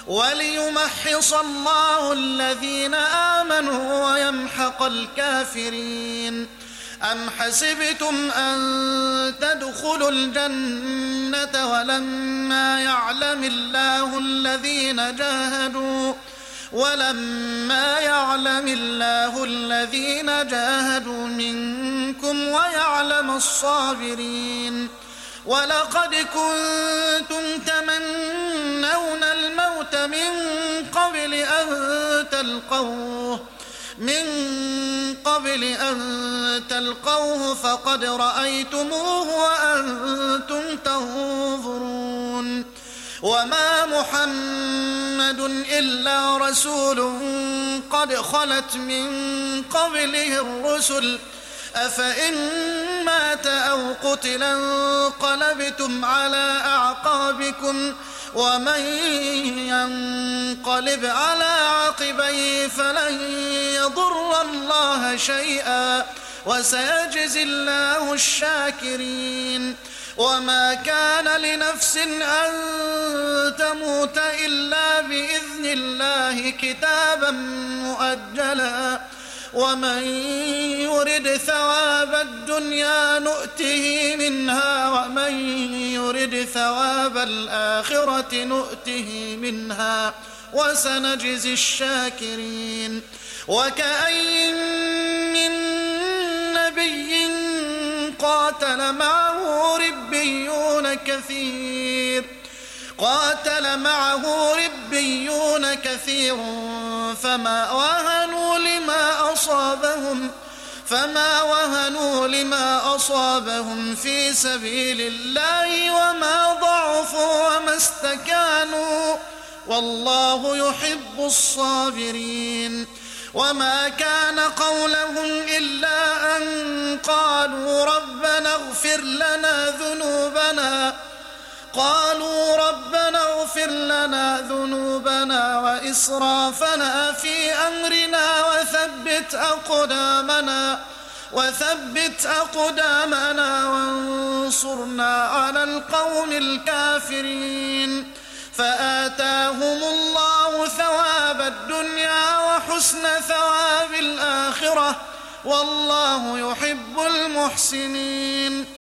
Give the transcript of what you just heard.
وليمحص الله الذين آمنوا ويمحق الكافرين. أم حسبتم أن تدخلوا الجنة ولما يعلم الله الذين جاهدوا منكم ويعلم الصابرين. ولقد كنتم تمنون الموت من قبل أن تلقوه فقد رأيتموه وأنتم تنظرون. وما محمد إلا رسول قد خلت من قبله الرسل أفإن مات أو قتلا انقلبتم على أعقابكم ومن ينقلب على عقبيه فلن يضر الله شيئا وسيجزي الله الشاكرين. وما كان لنفس أن تموت إلا بإذن الله كتابا مؤجلا ومن يرد ثواب الدنيا نؤته منها ومن يرد ثواب الآخرة نؤته منها وسنجزي الشاكرين. وكأين من نبي قاتل معه ربيون كثير فما وهنوا لما أصابهم في سبيل الله وما ضعفوا وما استكانوا والله يحب الصابرين. وما كان قولهم إلا أن قالوا ربنا اغفر لنا ذنوبنا وإسرافنا في أمرنا وثبت أقدامنا وانصرنا على القوم الكافرين. فآتاهم الله ثواب الدنيا وحسن ثواب الآخرة والله يحب المحسنين.